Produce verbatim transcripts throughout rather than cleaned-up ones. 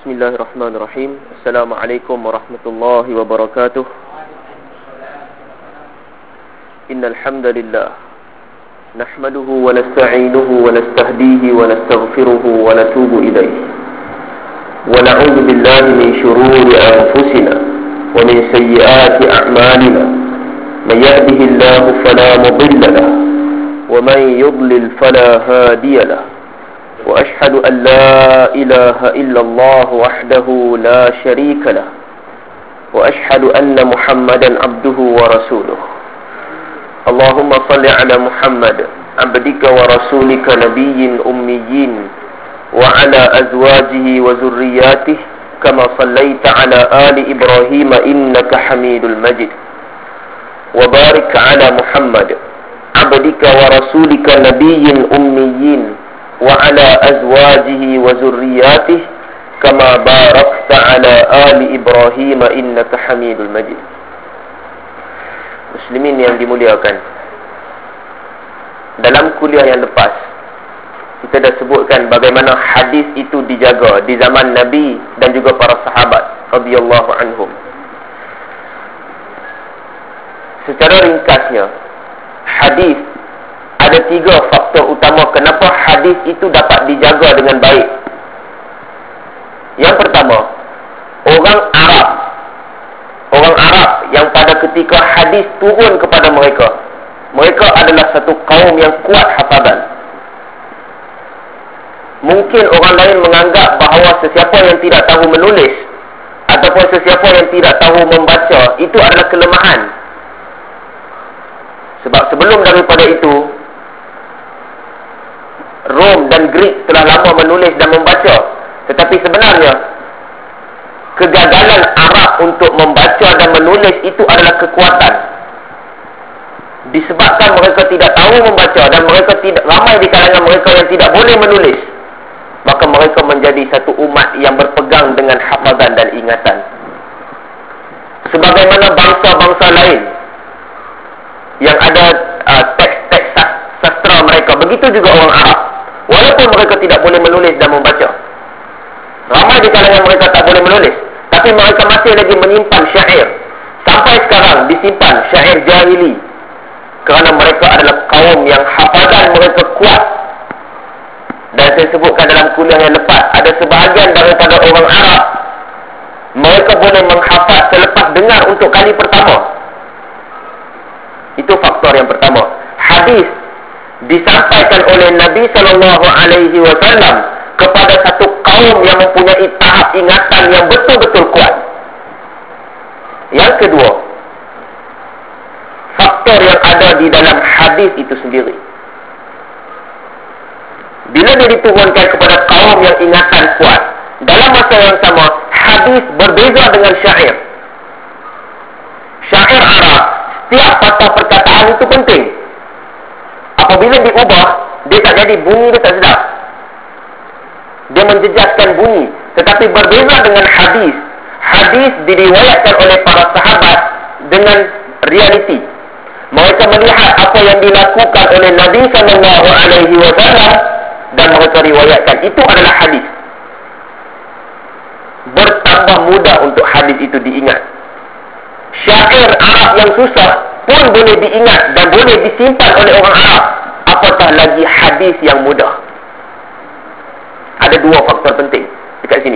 Bismillahirrahmanirrahim. Assalamualaikum warahmatullahi wabarakatuh. Innal hamdalillah nahmaduhu wa nasta'inuhu wa nastahdihi wa nastaghfiruhu wa natubu ilayhi. Wa na'udzu billahi min shururi anfusina wa min sayyiati a'malina. Man yahdihillahu fala mudilla lahu wa man yudlil fala hadiya lahu. وأشهد أن لا إله إلا الله وحده لا شريك له وأشهد أن محمدا عبده ورسوله اللهم صل على محمد عبدك ورسولك نبي أمي وعلى أزواجه وذرياته كما صليت على آل إبراهيم إنك حميد المجيد وبارك على محمد عبدك ورسولك نبي أمي وعلى أزواجه وذرياته كما باركت على آل إبراهيم إنك حميد المجيد. Muslimin yang dimuliakan, dalam kuliah yang lepas kita dah sebutkan bagaimana hadis itu dijaga di zaman Nabi dan juga para sahabat radhiyallahu anhum. Secara ringkasnya, hadis ada tiga faktor utama kenapa hadis itu dapat dijaga dengan baik. Yang pertama, orang Arab. Orang Arab yang pada ketika hadis turun kepada mereka, mereka adalah satu kaum yang kuat hafazan. Mungkin orang lain menganggap bahawa sesiapa yang tidak tahu menulis ataupun sesiapa yang tidak tahu membaca itu adalah kelemahan. Sebab sebelum daripada itu, Rom dan Greek telah lama menulis dan membaca. Tetapi sebenarnya kegagalan Arab untuk membaca dan menulis itu adalah kekuatan. Disebabkan mereka tidak tahu membaca dan mereka tidak, ramai di kalangan mereka yang tidak boleh menulis, maka mereka menjadi satu umat yang berpegang dengan hafazan dan ingatan. Sebagaimana bangsa-bangsa lain yang ada uh, teks-teks sastra mereka, begitu juga orang Arab. Walaupun mereka tidak boleh menulis dan membaca, ramai di kalangan mereka tak boleh menulis, tapi mereka masih lagi menyimpan syair. Sampai sekarang disimpan syair jahili, kerana mereka adalah kaum yang hafazan mereka kuat. Dan saya sebutkan dalam kuliah yang lepas, ada sebahagian daripada orang Arab, mereka boleh menghafaz selepas dengar untuk kali pertama. Itu faktor yang pertama. Hadis disampaikan oleh Nabi sallallahu alaihi wasallam kepada satu kaum yang mempunyai tahap ingatan yang betul-betul kuat. Yang kedua, faktor yang ada di dalam hadis itu sendiri. Bila dia diturunkan kepada kaum yang ingatan kuat, dalam masa yang sama, hadis berbeza dengan syair. Syair Arab, setiap patah perkataan itu penting. Apabila diubah, dia tak jadi, bunyi dia tak sedap. Dia menjejaskan bunyi. Tetapi berbeza dengan hadis. Hadis diriwayatkan oleh para sahabat dengan realiti. Mereka melihat apa yang dilakukan oleh Nabi sallallahu alaihi wasallam dan mereka riwayatkan. Itu adalah hadis. Bertambah mudah untuk hadis itu diingat. Syair Arab yang susah pun boleh diingat dan boleh disimpan oleh orang Arab, apatah lagi hadis yang mudah. Ada dua faktor penting dekat sini.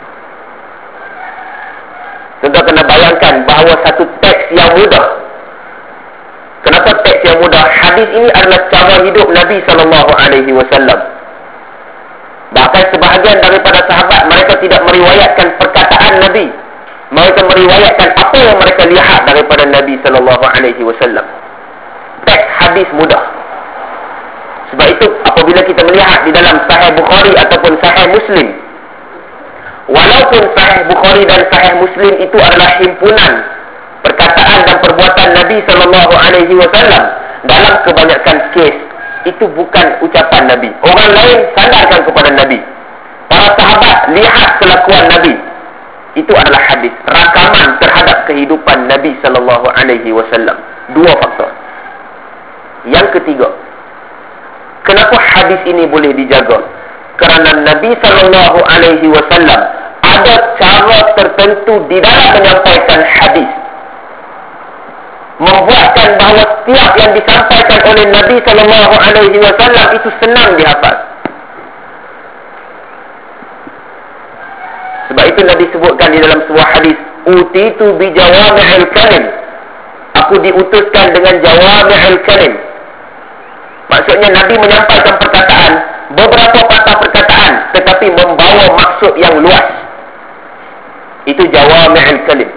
Tuan-tuan kena bayangkan bahawa satu teks yang mudah. Kenapa teks yang mudah? Hadis ini adalah cara hidup Nabi sallallahu alaihi wasallam. Bahkan sebahagian daripada sahabat, mereka tidak meriwayatkan perkataan Nabi. Mereka meriwayatkan apa yang mereka lihat daripada Nabi sallallahu alaihi wasallam. Teks hadis mudah. Sebab itu apabila kita melihat di dalam Sahih Bukhari ataupun Sahih Muslim, walaupun Sahih Bukhari dan Sahih Muslim itu adalah himpunan perkataan dan perbuatan Nabi sallallahu alaihi wasallam, dalam kebanyakan kes itu bukan ucapan Nabi. Orang lain sandarkan kepada Nabi. Para sahabat lihat kelakuan Nabi. Itu adalah hadis, rakaman terhadap kehidupan Nabi sallallahu alaihi wasallam. Dua faktor. Yang ketiga, kenapa hadis ini boleh dijaga? Kerana Nabi sallallahu alaihi wasallam ada cara tertentu di dalam menyampaikan hadis, membuatkan bahawa setiap yang disampaikan oleh Nabi sallallahu alaihi wasallam itu senang dihafal. Sebab itu Nabi sebutkan di dalam sebuah hadis, utitu bi jawami'il kalim, aku diutuskan dengan jawami'il kalim. Maksudnya Nabi menyampaikan perkataan, beberapa patah perkataan, tetapi membawa maksud yang luas. Itu jawami'il kalim.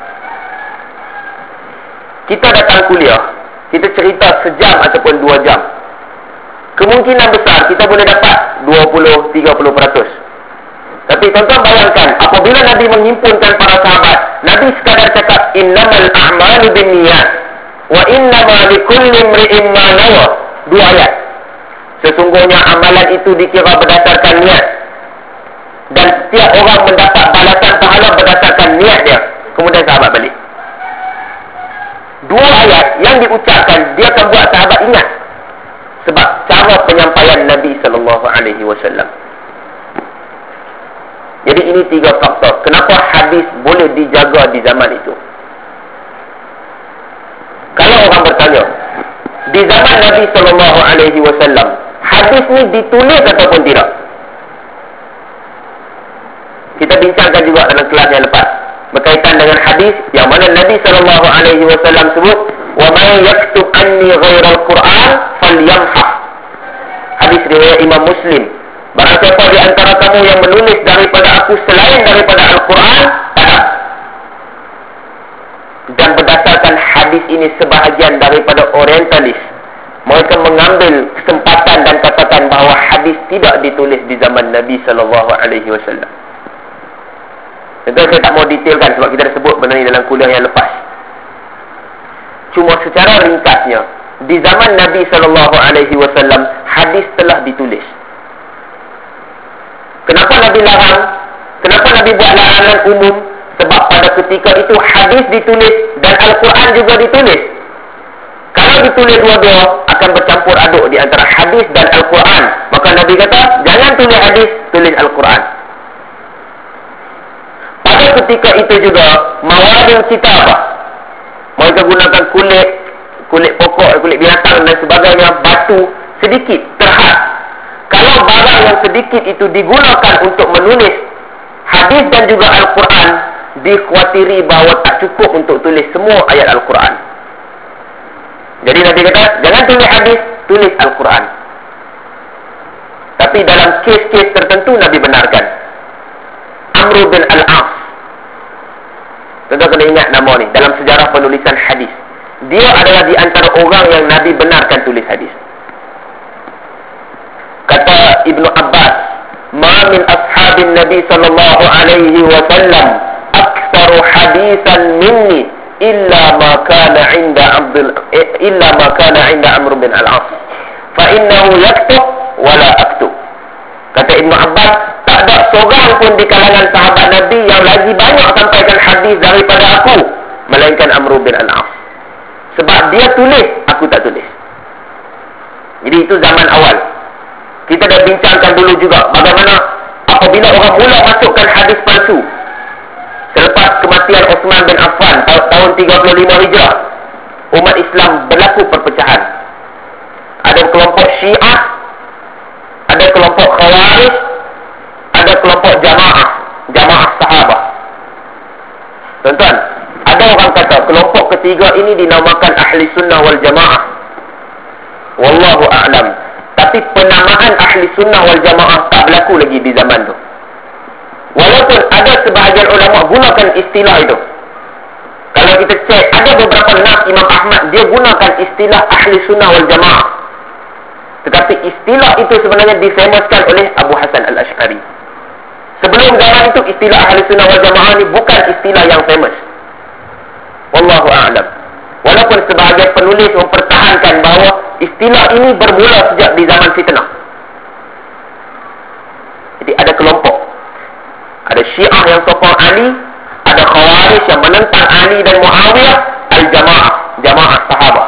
Kita datang kuliah, kita cerita sejam ataupun dua jam, kemungkinan besar kita boleh dapat dua puluh sampai tiga puluh peratus. Tapi tuan-tuan bayangkan, apabila Nabi menghimpunkan para sahabat, Nabi sekadar cakap innamal a'malu binniyat wa innama likulli imri'in ma nawa. Dua ayat. Sesungguhnya amalan itu dikira berdasarkan niat, dan setiap orang mendapat balasan pahala berdasarkan niat dia. Kemudian sahabat balik. Dua ayat yang diucapkan, dia akan buat sahabat ingat. Sebab cara penyampaian Nabi sallallahu alaihi wasallam. Jadi ini tiga faktor kenapa hadis boleh dijaga di zaman itu. Kalau orang bertanya, di zaman Nabi sallallahu alaihi wasallam, hadis ni ditulis ataupun tidak? Kita bincangkan juga dalam kelas yang lepas berkaitan dengan hadis yang mana Nabi sallallahu alaihi wasallam sebut, "Wa man yaktub anni ghairal Qur'an falyamhah." Hadis riwayat Imam Muslim. Barang siapa di antara kamu yang menulis daripada aku selain daripada Al-Quran, tak. Dan berdasarkan hadis ini, sebahagian daripada orientalis, mereka mengambil kesempatan dan katakan bahawa hadis tidak ditulis di zaman Nabi sallallahu alaihi wasallam. Tentu saya tak mau detailkan sebab kita dah sebut benda ini dalam kuliah yang lepas. Cuma secara ringkasnya, di zaman Nabi sallallahu alaihi wasallam, hadis telah ditulis. Kenapa Nabi larang? Kenapa Nabi buat larangan umum? Sebab pada ketika itu hadis ditulis dan Al-Quran juga ditulis. Kalau ditulis dua-dua, akan bercampur aduk di antara hadis dan Al-Quran. Maka Nabi kata, jangan tulis hadis, tulis Al-Quran. Pada ketika itu juga, mawadil kitabah, mereka gunakan kulit, kulit pokok, kulit binatang dan sebagainya, batu, sedikit, terhad. Kalau barang yang sedikit itu digunakan untuk menulis hadis dan juga Al-Quran, dikhawatiri bahawa tak cukup untuk tulis semua ayat Al-Quran. Jadi Nabi kata, jangan tulis hadis, tulis Al-Quran. Tapi dalam kes-kes tertentu Nabi benarkan. Amr bin Al-As, tuan-tuan kena ingat nama ni dalam sejarah penulisan hadis. Dia adalah di antara orang yang Nabi benarkan tulis hadis. Kata Ibnu Abbas, "Ma min ashabin Nabi sallallahu alaihi wasallam aktsaru hadisan minni illa ma kana 'inda Abdul illa ma kana 'inda Amr bin Al-As. Fa innahu yaktub wa la aktub." Kata Ibnu Abbas, tak ada seorang pun di kalangan sahabat Nabi yang lagi banyak sampaikan hadis daripada aku, melainkan Amr bin Al-As. Sebab dia tulis, aku tak tulis. Jadi itu zaman awal. Kita dah bincangkan dulu juga bagaimana apabila orang mula masukkan hadis palsu. Selepas kematian Uthman bin Affan tahun tiga puluh lima Hijrah, umat Islam berlaku perpecahan. Ada kelompok Syiah, ada kelompok Khawarij, ada kelompok Jamaah, Jamaah Sahabah. Tuan-tuan, ada orang kata kelompok ketiga ini dinamakan Ahli Sunnah wal Jamaah. Wallahu a'lam. Tapi penamaan Ahli Sunnah wal Jamaah tak berlaku lagi di zaman tu. Walaupun ada sebahagian ulama gunakan istilah itu. Kalau kita cek, ada beberapa nas Imam Ahmad, dia gunakan istilah Ahli Sunnah wal Jamaah. Tetapi istilah itu sebenarnya difemaskan oleh Abu Hasan Al-Ash'ari. Sebelum zaman itu, istilah Ahli Sunnah wal Jamaah ni bukan istilah yang famous. Wallahu a'lam. Walaupun sebahagian penulis mempertahankan bahawa istilah ini bermula sejak di zaman fitnah. Jadi ada kelompok, ada Syiah yang sokong Ali, ada Khawarij yang menentang Ali dan Muawiyah, Al-Jamaah, Jamaah Sahabah.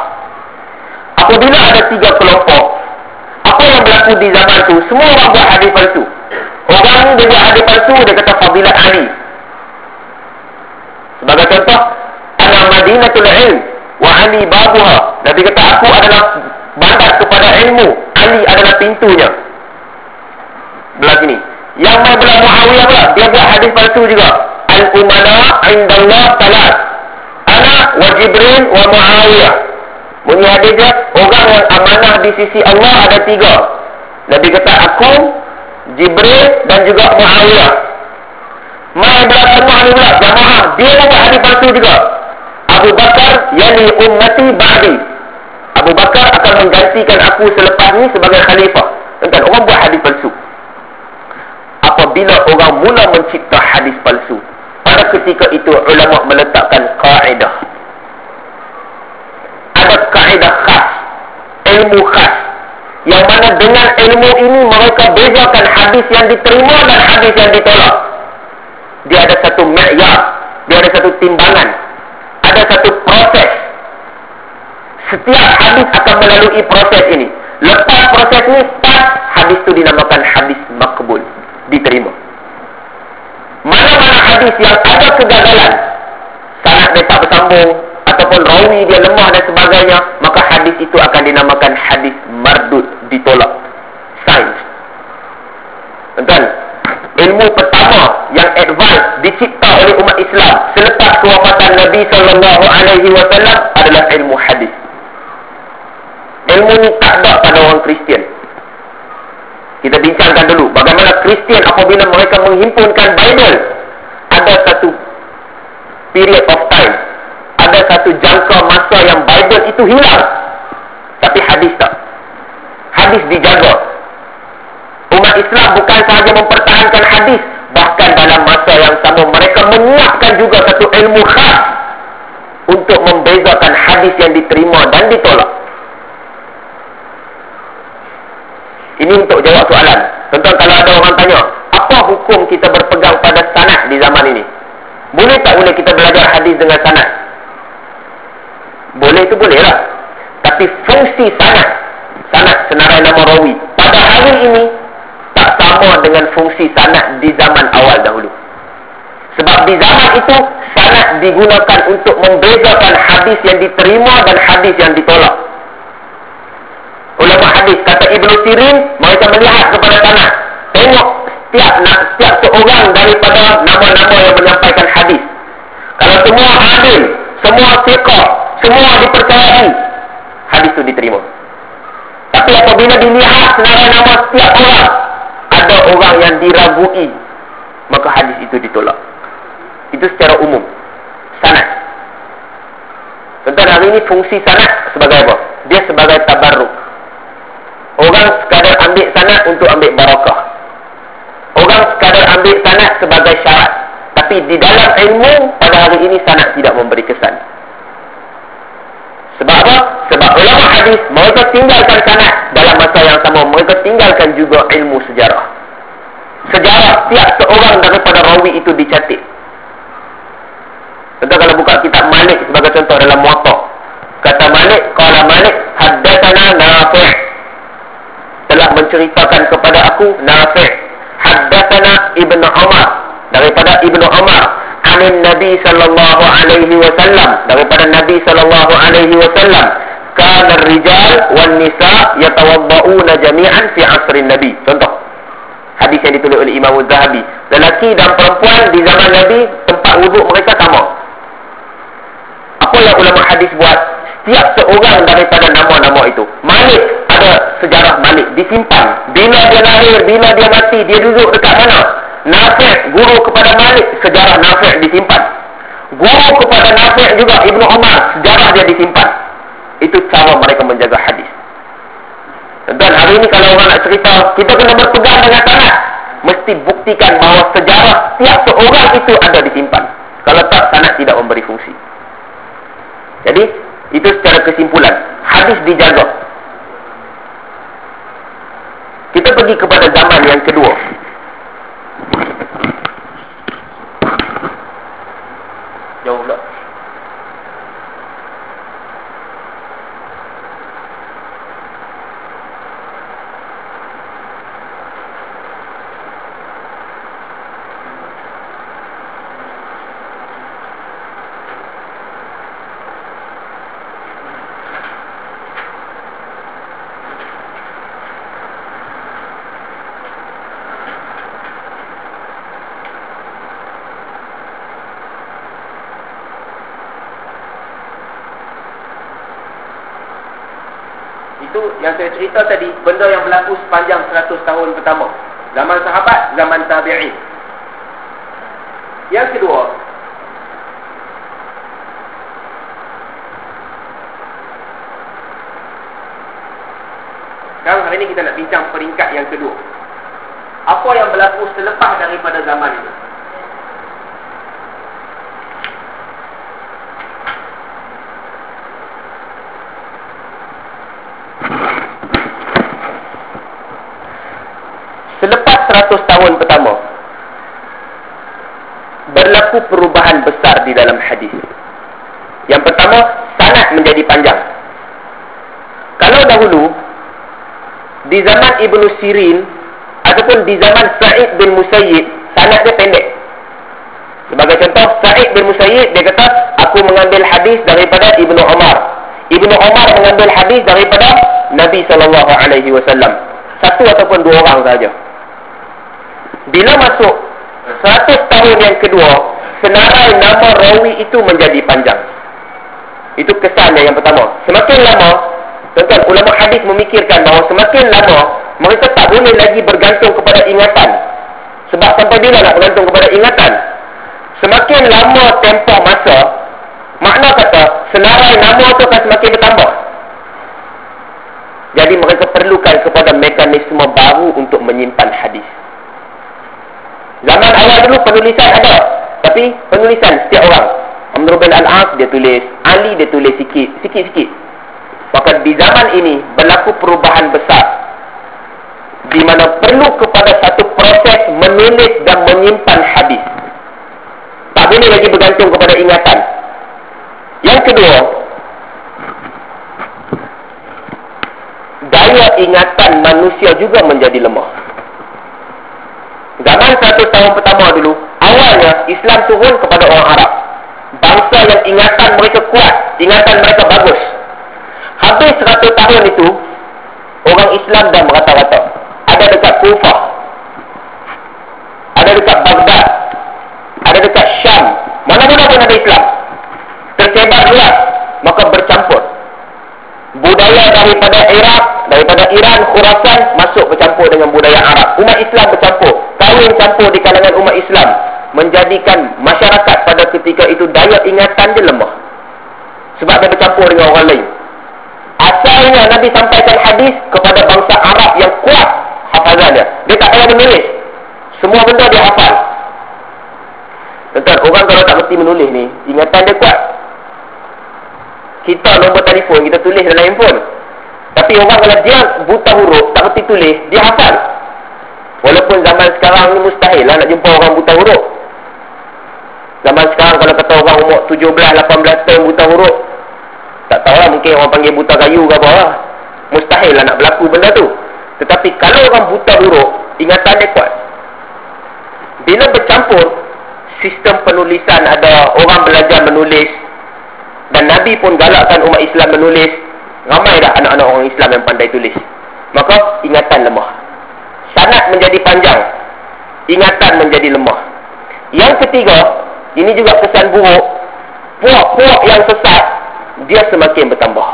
Apabila ada tiga kelompok, apa yang berlaku di zaman itu? Semua orang buat hadis palsu. Orang dia buat hadis palsu, dia kata fadilat Ali. Sebagai contoh, ana madinatul ilm wa Ali babuha. Nabi kata aku adalah bandar kepada ilmu, Ali adalah pintunya. Belah sini. Yang main belah Muawiyah pula, dia buat hadis palsu juga. Al-umana indallah salat, ana wa Jibril wa Muawiyah. Bunyi hadis dia, orang yang amanah di sisi Allah ada tiga. Nabi kata aku, Jibril dan juga Muawiyah. Mai belah tengah ni pula jamaah, dia buat hadis palsu juga. Abu Bakar yani ummati ba'di. Abu Bakar akan menggantikan aku selepas ni sebagai khalifah. Tuan-tuan, orang buat hadis palsu. Apabila orang mula mencipta hadis palsu, pada ketika itu ulama meletakkan kaedah. Ada kaedah khas, ilmu khas, yang mana dengan ilmu ini mereka bezakan hadis yang diterima dan hadis yang ditolak. Dia ada satu ma'yar, dia ada satu timbangan, ada satu proses. Setiap hadis akan melalui proses ini. Lepas proses ini, pas hadis itu dinamakan hadis makbul, diterima. Mana-mana hadis yang ada kegagalan, sanad dia tak bersambung, ataupun rawi dia lemah dan sebagainya, maka hadis itu akan dinamakan hadis mardud, ditolak. Sains. Tuan-tuan, ilmu pertama yang advance dicipta oleh umat Islam selepas kewafatan Nabi sallallahu alaihi wasallam adalah ilmu hadis. Ilmu ni tak ada pada orang Kristian. Kita bincangkan dulu bagaimana Kristian apabila mereka menghimpunkan Bible, ada satu period of time, ada satu jangka masa yang Bible itu hilang, tapi hadis tak. Hadis dijaga. Umat Islam bukan sahaja mempertahankan hadis, bahkan dalam masa yang sama mereka menyiapkan juga satu ilmu khas untuk membezakan hadis yang diterima dan ditolak. Ini untuk jawab soalan. Tuan-tuan, kalau ada orang tanya, apa hukum kita berpegang pada sanad di zaman ini? Boleh tak boleh kita belajar hadis dengan sanad? Boleh tu boleh lah. Tapi fungsi sanad, sanad senarai nama rawi, pada hari ini tak sama dengan fungsi sanad di zaman awal dahulu. Sebab di zaman itu sanad digunakan untuk membezakan hadis yang diterima dan hadis yang ditolak. Ulama hadis kata Ibnu Sirin, mereka melihat kepada sanad, tengok setiap setiap seorang daripada nama-nama yang menyampaikan hadis. Kalau semua adil, semua thiqah, semua dipercayai, hadis itu diterima. Tapi apabila dilihat senarai nama setiap orang, ada orang yang diragui, maka hadis itu ditolak. Itu secara umum sanad. Tentang hari ini fungsi sanad sebagai apa? Dia sebagai tabarruk. Orang sekadar ambil sanad untuk ambil barakah. Orang sekadar ambil sanad sebagai syarat. Tapi di dalam ilmu pada hari ini sanad tidak memberi kesan. Sebab apa? Sebab ulama hadis mereka tinggalkan sanad, dalam masa yang sama mereka tinggalkan juga ilmu sejarah. Sejarah tiap seorang daripada rawi itu dicatat. Contoh kalau buka kitab Malik sebagai contoh dalam Muwatta. Kata Malik, qala Malik haddatsana Nafi', telah menceritakan kepada aku Nafi', haddatsana Ibnu Umar, daripada Ibnu Umar, anin Nabi sallallahu alaihi wasallam, daripada Nabi sallallahu alaihi wasallam, kana ar-rijal wan nisa yatawadda'una jami'an fi asrin Nabi. Contoh hadis yang ditulis oleh Imam Az-Zahabi, lelaki dan perempuan di zaman Nabi tempat wuduk mereka sama. Apa yang ulama hadis buat? Setiap seorang daripada nama-nama itu, Malik, ada sejarah Malik disimpan. Bila dia lahir, bila dia mati, dia duduk dekat mana? Nafi', guru kepada Malik, sejarah Nafi' disimpan. Guru kepada Nafi' juga Ibnu Umar, sejarah dia disimpan. Itu cara mereka menjaga hadis. Dan hari ini kalau orang nak cerita, kita kena berpegang dengan sanad. Mesti buktikan bahawa sejarah tiap seorang itu ada disimpan. Kalau tak, sanad tidak memberi fungsi. Jadi itu secara kesimpulan, hadis dijaga. Kita pergi kepada zaman yang kedua. Jauh pula. Itu yang saya cerita tadi, benda yang berlaku sepanjang seratus tahun pertama. Zaman sahabat, zaman tabi'in. Yang kedua, sekarang hari ini kita nak bincang peringkat yang kedua. Apa yang berlaku selepas daripada zaman itu? Selepas seratus tahun pertama, berlaku perubahan besar di dalam hadis. Yang pertama, sanad menjadi panjang. Kalau dahulu di zaman Ibnu Sirin ataupun di zaman Sa'id bin Musayyib, sanadnya pendek. Sebagai contoh, Sa'id bin Musayyib dia kata, aku mengambil hadis daripada Ibnu Umar. Ibnu Umar mengambil hadis daripada Nabi sallallahu alaihi wasallam. Satu ataupun dua orang saja. Bila masuk seratus tahun yang kedua, senarai nama rawi itu menjadi panjang. Itu kesannya yang pertama. Semakin lama, tuan-tuan, ulama hadis memikirkan bahawa semakin lama mereka tak boleh lagi bergantung kepada ingatan. Sebab sampai bila nak bergantung kepada ingatan? Semakin lama tempoh masa, makna kata senarai nama itu akan semakin bertambah. Jadi mereka perlukan kepada mekanisme baru untuk menyimpan hadis. Zaman awal dulu penulisan ada, tapi penulisan setiap orang. Amr bin Al-As dia tulis, Ali dia tulis sikit, sikit-sikit. Maka di zaman ini berlaku perubahan besar, di mana perlu kepada satu proses menulis dan menyimpan hadis. Tak boleh lagi bergantung kepada ingatan. Yang kedua, daya ingatan manusia juga menjadi lemah. Zaman seratus tahun pertama dulu, awalnya Islam turun kepada orang Arab, bangsa yang ingatan mereka kuat, ingatan mereka bagus. Habis seratus tahun itu, orang Islam dah merata-rata. Ada dekat Kufah, ada dekat Baghdad, ada dekat Syam, mana-mana pun ada Islam. Tersebar luas, maka bercampur. Budaya daripada Iraq, daripada Iran, Khurasan masuk bercampur dengan budaya Arab. Umat Islam bercampur, kahwin campur di kalangan umat Islam, menjadikan masyarakat pada ketika itu daya ingatan dia lemah. Sebab dia bercampur dengan orang lain. Asalnya Nabi sampaikan hadis kepada bangsa Arab yang kuat hafazannya. Dia tak payah menulis, semua benda dia hafal. Tuan-tuan, orang kalau tak berhenti menulis ni, ingatan dia kuat. Kita nombor telefon, kita tulis dalam handphone. Tapi orang kalau dia buta huruf, tak berhenti tulis, dia hafal. Walaupun zaman sekarang ni mustahil lah nak jumpa orang buta huruf. Zaman sekarang kalau kata orang umur tujuh belas, lapan belas tahun buta huruf, tak tahulah, mungkin orang panggil buta kayu ke apa lah. Mustahil lah nak berlaku benda tu. Tetapi kalau orang buta huruf, ingatan dia kuat. Bila bercampur, sistem penulisan ada, orang belajar menulis, dan Nabi pun galakkan umat Islam menulis. Ramai dah anak-anak orang Islam yang pandai tulis. Maka ingatan lemah, sanad menjadi panjang, ingatan menjadi lemah. Yang ketiga, ini juga kesan buruk, puak-puak yang sesat dia semakin bertambah.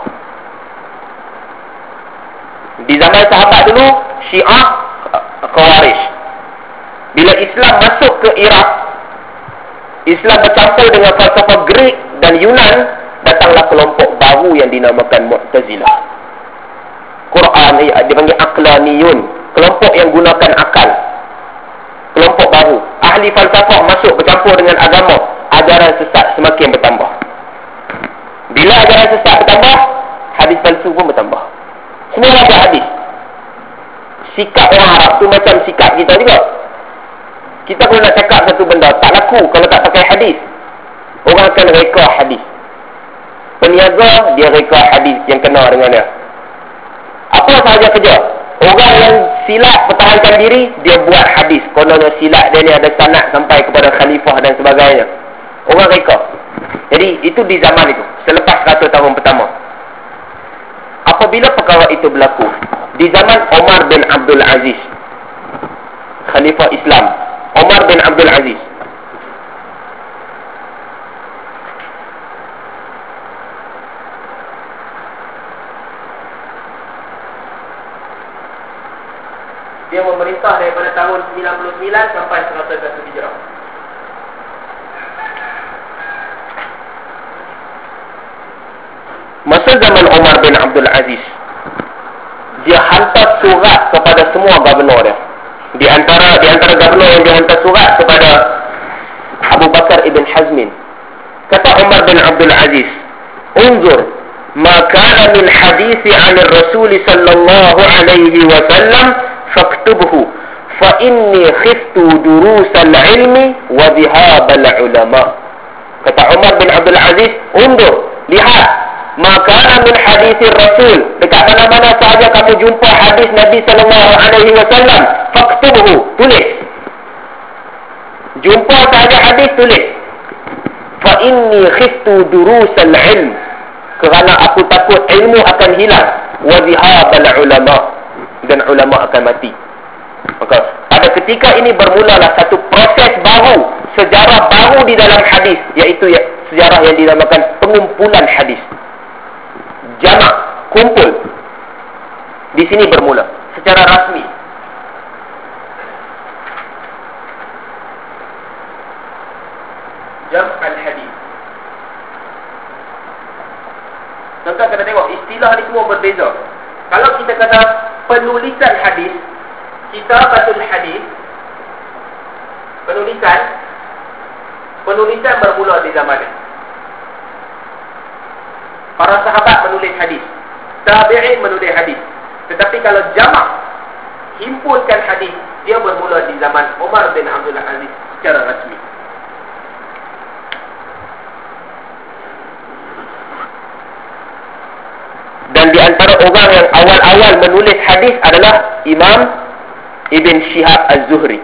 Di zaman sahabat dulu, Syiah, Khawarij. Bila Islam masuk ke Iraq, Islam bercampur dengan falsafah Greek dan Yunan, datanglah kelompok baru yang dinamakan Mu'tazilah. Quran eh, dia panggil Aqlaniyun, kelompok yang gunakan akal. Kelompok baru, ahli falsafah masuk bercampur dengan agama, ajaran sesat semakin bertambah. Bila ajaran sesat bertambah, hadis palsu pun bertambah. Semua ada hadis. Sikap orang Arab tu macam sikap kita juga. Kita kalau nak cakap satu benda, tak laku kalau tak pakai hadis. Orang akan reka hadis. Peniaga, dia reka hadis yang kena dengan dia. Apa sahaja kerja, orang yang silat pertahankan diri, dia buat hadis. Kononnya silat dia ni ada sanad sampai kepada khalifah dan sebagainya. Orang reka. Jadi itu di zaman itu, selepas seratus tahun pertama. Apabila perkara itu berlaku di zaman Omar bin Abdul Aziz, khalifah Islam, Omar bin Abdul Aziz. Dia memerintah daripada tahun sembilan puluh sembilan sampai seratus satu Hijrah. Masa zaman Umar bin Abdul Aziz, dia hantar surat kepada semua gubernur dia. Di antara di antara gubernur yang dia hantar surat kepada Abu Bakar ibn Hazmin. Kata Umar bin Abdul Aziz, "Unzur ma kana min hadithi 'an ar-rasul sallallahu alaihi wasallam faktubhu fa inni khiftu durus al-ilmi wa dhahab al-ulama." Kata Umar bin Abdul Aziz, "Unzur, lihat maka min hadis Rasul, dekat mana-mana sahaja kamu jumpa hadis Nabi sallallahu alaihi wasallam, faktubhu, tulis. Jumpa sahaja hadis, tulis. Fa inni khiftu durusal ilm, kerana aku takut ilmu akan hilang, wa dhihabal ulama, dan ulama akan mati." Maka pada ketika ini bermulalah satu proses baru, sejarah baru di dalam hadis, iaitu sejarah yang dinamakan pengumpulan hadis. Jamak, kumpul. Di sini bermula secara rasmi. Jam' al-hadis. Tuan-tuan kena tengok, istilah ni semua berbeza. Kalau kita kata penulisan hadis, kitabatul hadis, penulisan penulisan bermula di zaman ini. Para sahabat menulis hadis, tabi'in menulis hadis. Tetapi kalau jamak, himpunkan hadis, dia bermula di zaman Umar bin Abdul Aziz secara rasmi. Dan di antara orang yang awal-awal menulis hadis adalah Imam Ibn Shihab Az-Zuhri.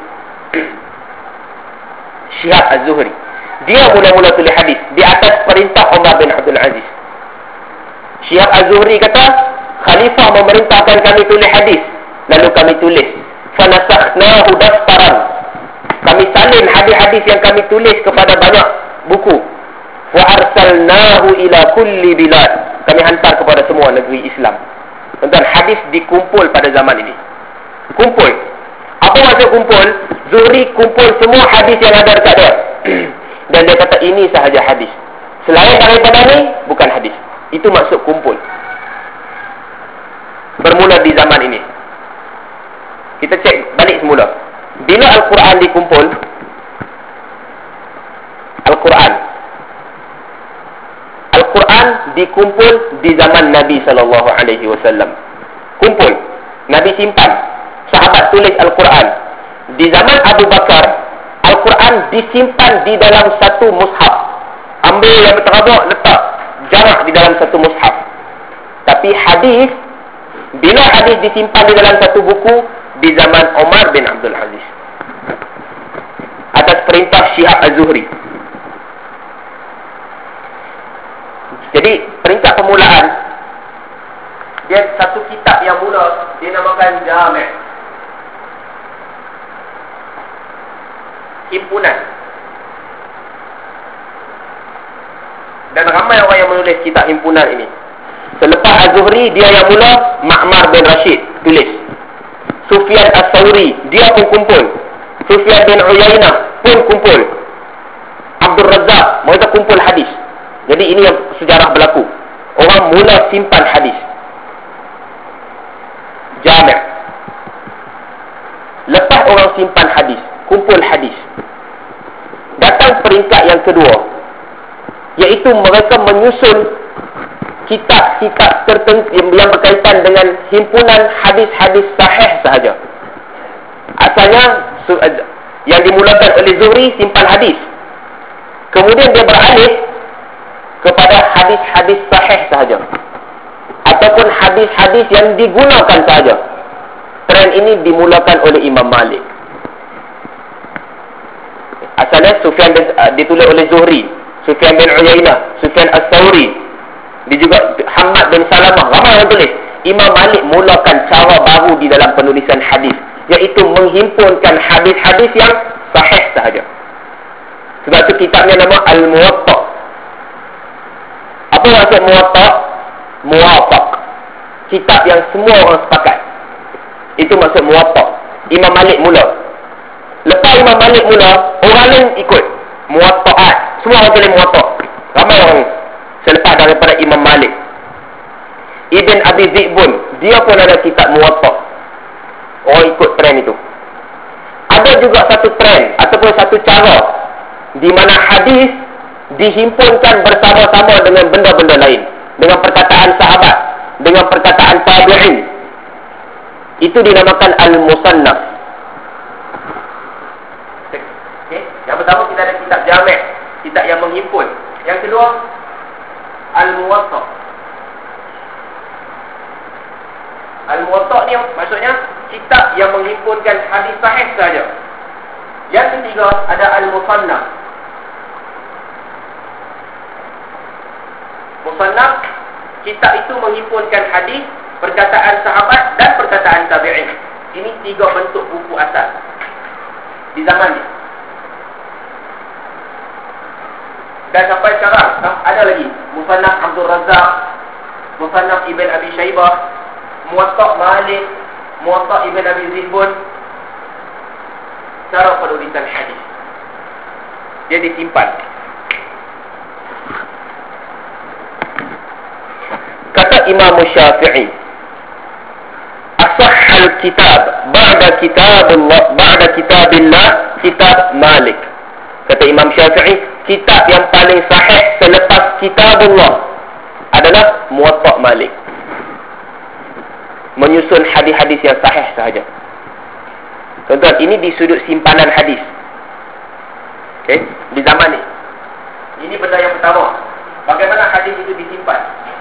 Shihab Az-Zuhri. Dia mula-mula tulis hadis di atas perintah Umar bin Abdul Aziz. Syihab Az-Zuhri kata, khalifah memerintahkan kami tulis hadis, lalu kami tulis. Fanasakhnahu daftaran, kami salin hadis-hadis yang kami tulis kepada banyak buku. Wa arsalnahu ila kulli bilad, kami hantar kepada semua negeri Islam. Tuan-tuan, hadis dikumpul pada zaman ini. Kumpul. Apa maksud kumpul? Zuhri kumpul semua hadis yang ada dekat dia. Dan dia kata ini sahaja hadis. Selain daripada ni, bukan hadis. Itu maksud kumpul. Bermula di zaman ini. Kita cek balik semula. Bila Al-Quran dikumpul, Al-Quran Al-Quran dikumpul di zaman Nabi sallallahu alaihi wasallam. Kumpul. Nabi simpan. Sahabat tulis Al-Quran. Di zaman Abu Bakar, Al-Quran disimpan di dalam satu mushaf. Ambil yang berterabak, letak jarak di dalam satu mushaf. Tapi hadis, bila hadis disimpan di dalam satu buku, di zaman Umar bin Abdul Aziz, atas perintah Syihab Az-Zuhri. Jadi perintah permulaan, dia satu kitab yang mula dinamakan Jami', himpunan. Dan ramai orang yang menulis kitab himpunan ini. Selepas Az-Zuhri, dia yang mula, Ma'mar bin Rashid tulis. Sufyan As-Sawri, dia pun kumpul. Sufyan bin Uyainah pun kumpul. Abdul Razak, mereka kumpul hadis. Jadi ini yang sejarah berlaku. Orang mula simpan hadis. Jami'. Lepas orang simpan hadis, kumpul hadis, datang peringkat yang kedua, iaitu mereka menyusun kitab-kitab tertentu yang berkaitan dengan himpunan hadis-hadis sahih sahaja. Asalnya yang dimulakan oleh Zuhri, simpan hadis. Kemudian dia beralih kepada hadis-hadis sahih sahaja, ataupun hadis-hadis yang digunakan sahaja. Trend ini dimulakan oleh Imam Malik. Asalnya Sufyan bin, uh, ditulis oleh Zuhri, Sufyan bin Uyainah, Sufyan As-Sawri, dia juga Hamad bin Salamah, ramai yang tulis. Imam Malik mulakan cara baru di dalam penulisan hadis, iaitu menghimpunkan hadis-hadis yang sahih sahaja. Sebab itu kitabnya nama Al-Muwatta. Apa maksud Muwatta? Muwafaq, kitab yang semua orang sepakat. Itu maksud Muwatta. Malik mula. Lepas Imam Malik mula, orang lain ikut. Muwatta'at. Semua orang tulis Muwatta'. Ramai orang selepas daripada Imam Malik. Ibn Abi Dhi'bun, dia pun ada kitab Muwatta'. Orang ikut trend itu. Ada juga satu trend ataupun satu cara di mana hadis dihimpunkan bersama-sama dengan benda-benda lain, dengan perkataan sahabat, dengan perkataan tabi'in. Itu dinamakan al-musannaf. Okay. Yang pertama kita ada kitab jami', kitab yang menghimpun. Yang kedua al-muwatta'. Al-muwatta' ni maksudnya kitab yang menghimpunkan hadis sahih saja. Yang ketiga ada al-musannaf. Musannaf, kitab itu menghimpunkan hadis, perkataan sahabat dan perkataan tabi'in. Ini tiga bentuk buku asal di zaman ni. Dan sampai sekarang ada lagi Musannaf Abdul Razak, Musannaf Ibn Abi Shaybah, Muwatta' Malik, Muwatta' Ibn Abi Dhi'bun. Cara penulisan hadis, dia disimpan. Kata Imam Syafi'i, asahhal kitab ba'da kitabullah ba'da kitabillah kitab Malik. Kata Imam Syafi'i, kitab yang paling sahih selepas kitabullah adalah Muwatta' Malik. Menyusun hadis-hadis yang sahih sahaja. Tuan-tuan, ini di sudut simpanan hadis. Okey, di zaman ni. Ini benda yang pertama. Bagaimana hadis itu disimpan?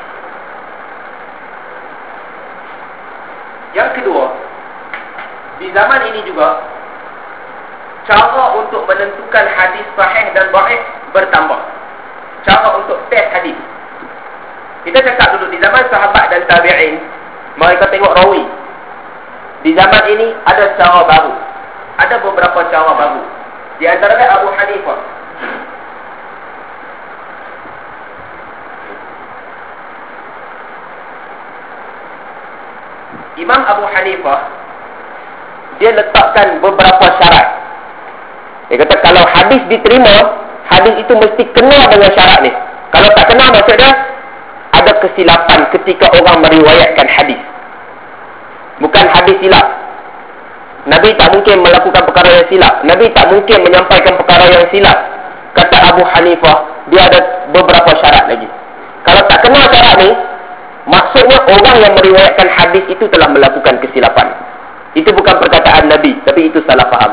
Yang kedua, di zaman ini juga cara untuk menentukan hadis sahih dan dhaif bertambah. Cara untuk test hadis. Kita cakap dulu di zaman sahabat dan tabi'in, mereka tengok rawi. Di zaman ini ada cara baru. Ada beberapa cara baru. Di antaranya Abu Hanifah. Imam Abu Hanifah, dia letakkan beberapa syarat. Dia kata kalau hadis diterima, hadis itu mesti kena dengan syarat ni. Kalau tak kena, maksudnya ada kesilapan ketika orang meriwayatkan hadis. Bukan hadis silap. Nabi tak mungkin melakukan perkara yang silap. Nabi tak mungkin menyampaikan perkara yang silap. Kata Abu Hanifah, dia ada beberapa syarat lagi. Kalau tak kena syarat ni, maksudnya orang yang meriwayatkan hadis itu telah melakukan kesilapan. Itu bukan perkataan Nabi, tapi itu salah faham.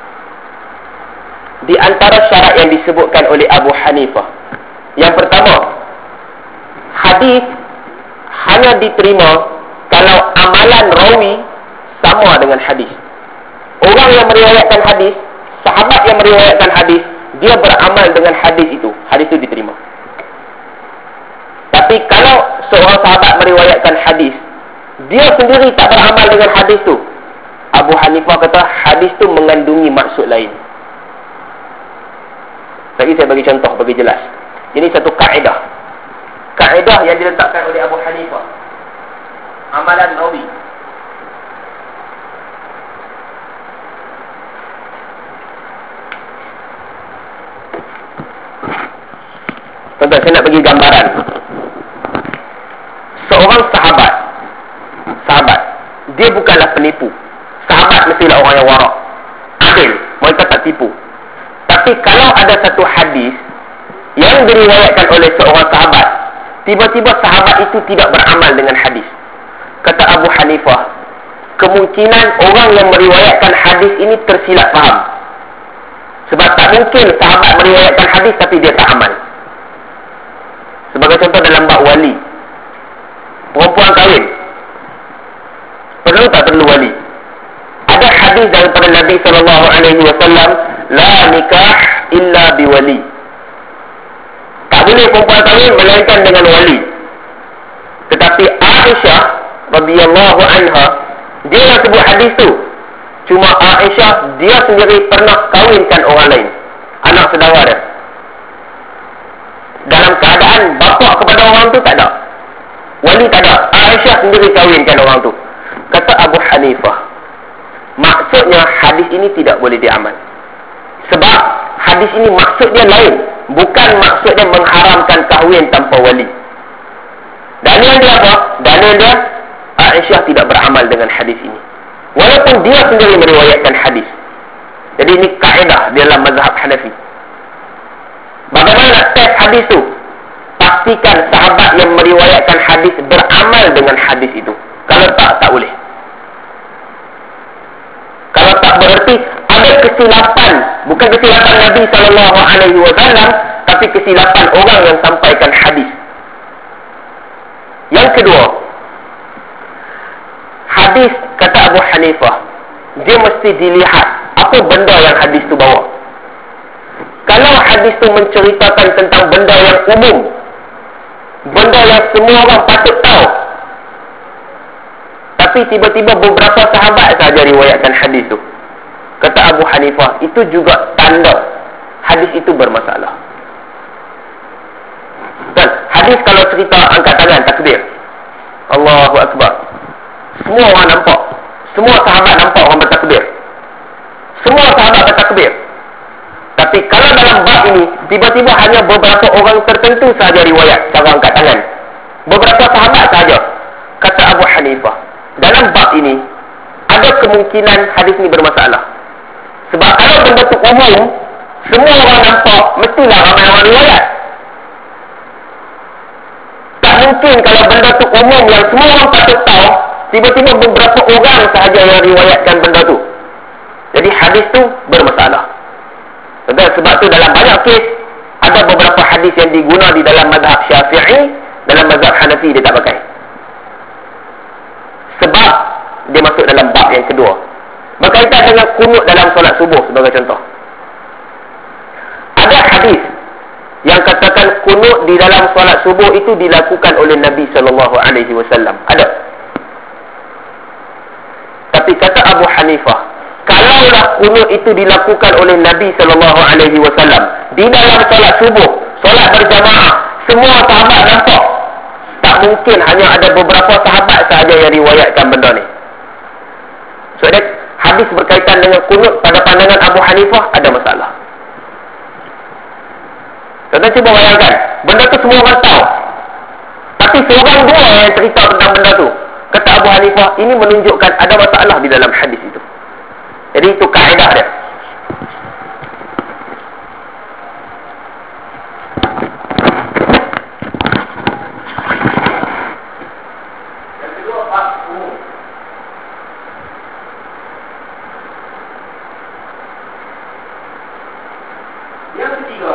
Di antara syarat yang disebutkan oleh Abu Hanifah, yang pertama, hadis hanya diterima kalau amalan rawi sama dengan hadis. Orang yang meriwayatkan hadis, sahabat yang meriwayatkan hadis, dia beramal dengan hadis itu, hadis itu diterima. Tapi kalau seorang sahabat meriwayatkan hadis, dia sendiri tak beramal dengan hadis tu, Abu Hanifah kata hadis tu mengandungi maksud lain. Lagi saya bagi contoh, bagi jelas. Ini satu kaedah. Kaedah yang diletakkan oleh Abu Hanifah. Amalan rawi. Tuan-tuan, saya nak bagi gambaran. Seorang sahabat, sahabat, dia bukanlah penipu. Sahabat mestilah orang yang warak, adil, mereka tak tipu. Tapi kalau ada satu hadis yang diriwayatkan oleh seorang sahabat, tiba-tiba sahabat itu tidak beramal dengan hadis, kata Abu Hanifah, kemungkinan orang yang meriwayatkan hadis ini tersilap faham. Sebab tak mungkin sahabat meriwayatkan hadis tapi dia tak amal. Sebagai contoh dalam bab wali, perempuan kahwin, perlu tak perlu wali? Ada hadis daripada Nabi sallallahu alaihi wasallam, la nikah illa biwali. Tak boleh perempuan kahwin melainkan dengan wali. Tetapi Aisyah radhiyallahu anha, dia yang sebut hadis tu. Cuma Aisyah dia sendiri pernah kahwinkan orang lain, anak saudara dia. Dalam keadaan bapa kepada orang tu tak ada, wali tak ada, Aisyah sendiri kahwinkan orang tu. Kata Abu Hanifah, maksudnya ini tidak boleh diamal. Sebab hadis ini maksud dia lain. Bukan maksud dia mengharamkan kahwin tanpa wali. Dalil dia apa? Dalil dia Aisyah tidak beramal dengan hadis ini, walaupun dia sendiri meriwayatkan hadis. Jadi ini kaedah dalam mazhab Hanafi. Bagaimana nak test hadis tu? Pastikan sahabat yang meriwayatkan hadis beramal dengan hadis itu. Kalau tak, tak boleh. Kalau tak, berarti ada kesilapan. Bukan kesilapan Nabi sallallahu alaihi wasallam, tapi kesilapan orang yang sampaikan hadis. Yang kedua, hadis kata Abu Hanifah, dia mesti dilihat apa benda yang hadis tu bawa. Kalau hadis tu menceritakan tentang benda yang umum, benda yang semua orang patut tahu, tapi tiba-tiba beberapa sahabat sahaja riwayatkan hadis tu, kata Abu Hanifah, itu juga tanda hadis itu bermasalah. Dan hadis kalau cerita angkat tangan takbir, Allahu Akbar, semua orang nampak, semua sahabat nampak orang bertakbir, semua sahabat bertakbir. Tapi kalau dalam bab ini tiba-tiba hanya beberapa orang tertentu sahaja riwayat cara angkat tangan, beberapa sahabat sahaja, kata Abu Hanifah, dalam bab ini ada kemungkinan hadis ini bermasalah. Sebab kalau benda itu umum, semua orang nampak, mestilah ramai orang riwayat. Tak mungkin kalau benda itu umum yang semua orang patut tahu, tiba-tiba beberapa orang sahaja yang riwayatkan benda tu. Jadi hadis tu bermasalah. Dan sebab tu dalam banyak kes ada beberapa hadis yang diguna di dalam mazhab Syafi'i, dalam mazhab Hanafi dia tak pakai. Sebab dia masuk dalam bab yang kedua, berkaitan dengan kunut dalam solat subuh sebagai contoh. Ada hadis yang katakan kunut di dalam solat subuh itu dilakukan oleh Nabi sallallahu alaihi wasallam. Ada. Tapi kata Abu Hanifah, kalaulah kunut itu dilakukan oleh Nabi sallallahu alaihi wasallam di dalam solat subuh, solat berjamaah, semua sahabat nampak, tak mungkin hanya ada beberapa sahabat sahaja yang riwayatkan benda ni. So that hadis berkaitan dengan kunut pada pandangan Abu Hanifah ada masalah. Tuan-tuan cuba bayangkan, benda tu semua orang tahu, tapi seorang dua yang cerita tentang benda tu. Kata Abu Hanifah, ini menunjukkan ada masalah di dalam hadis itu. Jadi itu kaedah dia. Yang kedua, bab umum. Yang ketiga,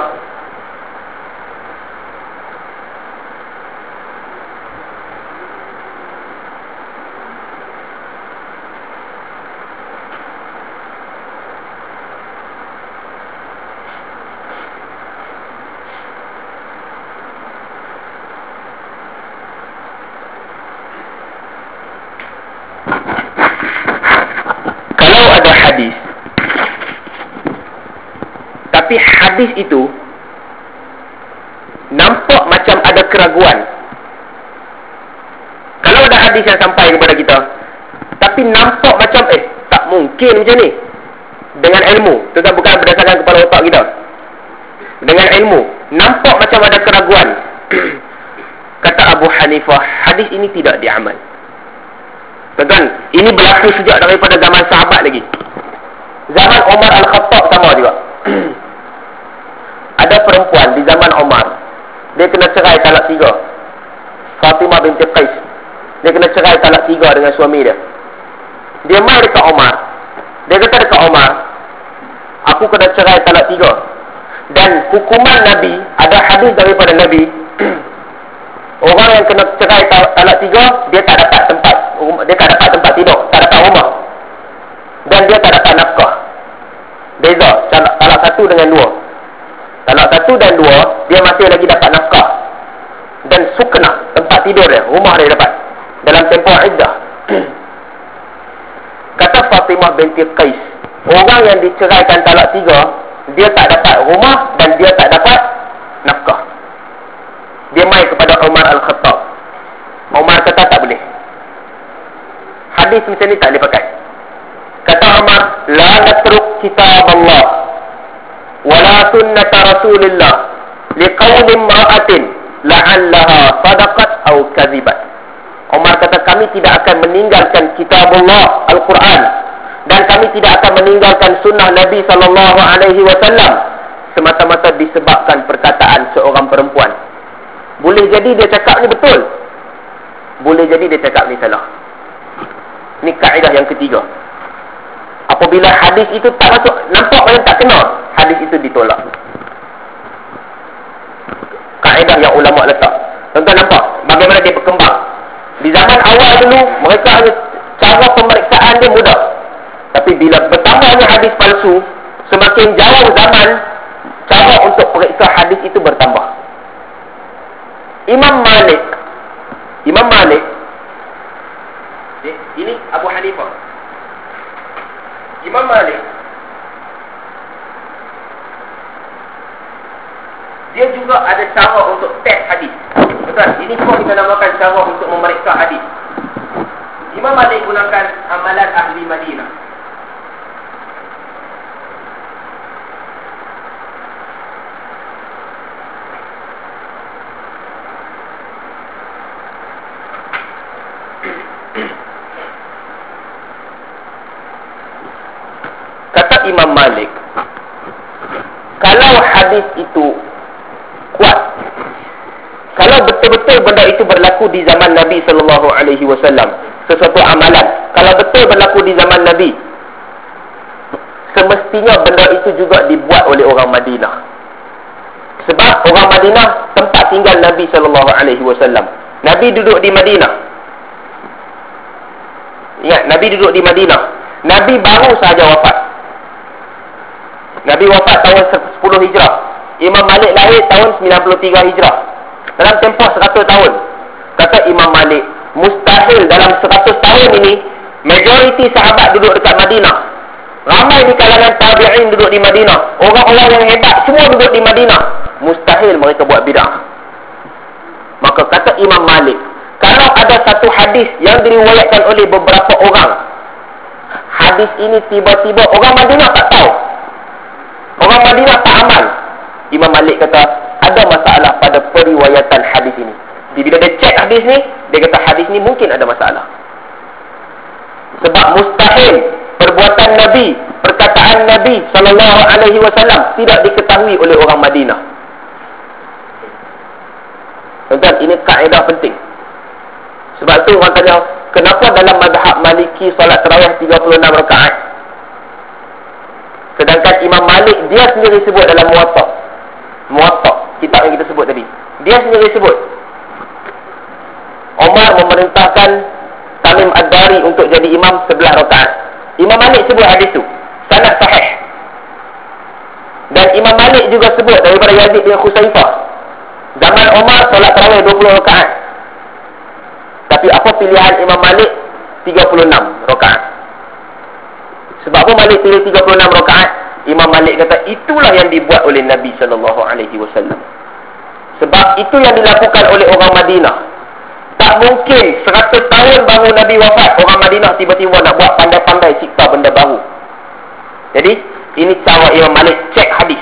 tapi hadis itu nampak macam ada keraguan. Kalau ada hadis yang sampai kepada kita, tapi nampak macam eh tak mungkin macam ni, dengan ilmu, itu bukan berdasarkan kepala otak kita, dengan ilmu nampak macam ada keraguan. Kata Abu Hanifah, hadis ini tidak diamal. Tuan-tuan, ini berlaku sejak daripada zaman sahabat lagi. Zaman Umar Al-Khattab sama juga. Ada perempuan di zaman Umar, dia kena cerai talak tiga. Fatimah binti Qais, dia kena cerai talak tiga dengan suami dia. Dia mai dekat Umar, dia kata dekat Umar, aku kena cerai talak tiga. Dan hukuman Nabi, ada hadis daripada Nabi, orang yang kena cerai talak tiga, dia tak dapat tempat, dia tak dapat tempat tidur, tak dapat rumah, dan dia tak dapat nafkah. Beza talak satu dengan dua. Talak satu dan dua, dia masih lagi dapat nafkah dan sukna, tempat tidur dia, rumah dia dapat dalam tempoh iddah. Kata Fatimah binti Qais, orang yang diceraikan talak tiga, dia tak dapat rumah dan dia tak dapat nafkah. Dia mai kepada Umar Al-Khattab. Umar kata tak boleh, hadis macam ni tak boleh pakai. Kata Umar, la natruk kitab Allah wala sunnata Rasulillah liqawli imra'atin la'allaha sadaqat aw kadhibat. Umar kata, kami tidak akan meninggalkan kitabullah Al-Quran, dan kami tidak akan meninggalkan sunnah Nabi sallallahu alaihi wasallam semata-mata disebabkan perkataan seorang perempuan. Boleh jadi dia cakap ni betul, boleh jadi dia cakap ni salah. Ini kaedah yang ketiga. Apabila hadis itu tak masuk, nampak macam tak kena, hadis itu ditolak. Kaedah yang ulama letak. Tuan-tuan nampak bagaimana dia berkembang. Di zaman awal dulu, mereka hanya cara pemeriksaan dia mudah. Tapi bila bertambahnya hadis palsu, semakin jauh zaman, cara untuk periksa hadis itu bertambah. Imam Malik Imam Malik ini Abu Hanifah. Imam Malik dia juga ada cara untuk test hadis. Betul? Ini pun kita namakan cara untuk memeriksa hadis. Imam Malik gunakan amalan ahli Madinah. Kata Imam Malik, kalau hadis itu kuat, kalau betul-betul benda itu berlaku di zaman Nabi sallallahu alaihi wasallam, sesuatu amalan, kalau betul berlaku di zaman Nabi, semestinya benda itu juga dibuat oleh orang Madinah. Sebab orang Madinah tempat tinggal Nabi sallallahu alaihi wasallam. Nabi duduk di Madinah. Ingat, Nabi duduk di Madinah. Nabi baru sahaja wafat. Nabi wafat tahun sepuluh Hijrah. Imam Malik lahir tahun sembilan puluh tiga Hijrah. Dalam tempoh seratus tahun. Kata Imam Malik, mustahil dalam seratus tahun ini majoriti sahabat duduk dekat Madinah. Ramai di kalangan tabi'in duduk di Madinah. Orang-orang yang hebat semua duduk di Madinah. Mustahil mereka buat bid'ah. Maka kata Imam Malik, kalau ada satu hadis yang diriwayatkan oleh beberapa orang, hadis ini tiba-tiba orang Madinah tak tahu, orang Madinah tak amal, Imam Malik kata ada masalah pada periwayatan hadis ini. Bila dia cek hadis ni, dia kata hadis ni mungkin ada masalah. Sebab mustahil perbuatan Nabi, perkataan Nabi sallallahu alaihi wasallam tidak diketahui oleh orang Madinah. Tuan-tuan, ini kaedah penting. Sebab tu orang tanya, kenapa dalam mazhab Maliki solat tarawih tiga puluh enam rakaat? Sedangkan Imam Malik dia sendiri sebut dalam Muwatta. Muwatta, kitab yang kita sebut tadi. Dia sendiri sebut Umar memerintahkan Tamim Ad-Dari untuk jadi imam sebelah rakaat. Imam Malik sebut hadis tu, sanad sahih. Dan Imam Malik juga sebut daripada Yazid bin Khusaifah, zaman Umar solat tarawih dua puluh rakaat. Tapi apa pilihan Imam Malik? tiga puluh enam rakaat. Sebab apa Malik pilih tiga puluh enam rakaat? Imam Malik kata itulah yang dibuat oleh Nabi sallallahu alaihi wasallam. Sebab itu yang dilakukan oleh orang Madinah. Tak mungkin seratus tahun baru Nabi wafat, orang Madinah tiba-tiba nak buat pandai-pandai cipta benda baru. Jadi ini cara Imam Malik cek hadis.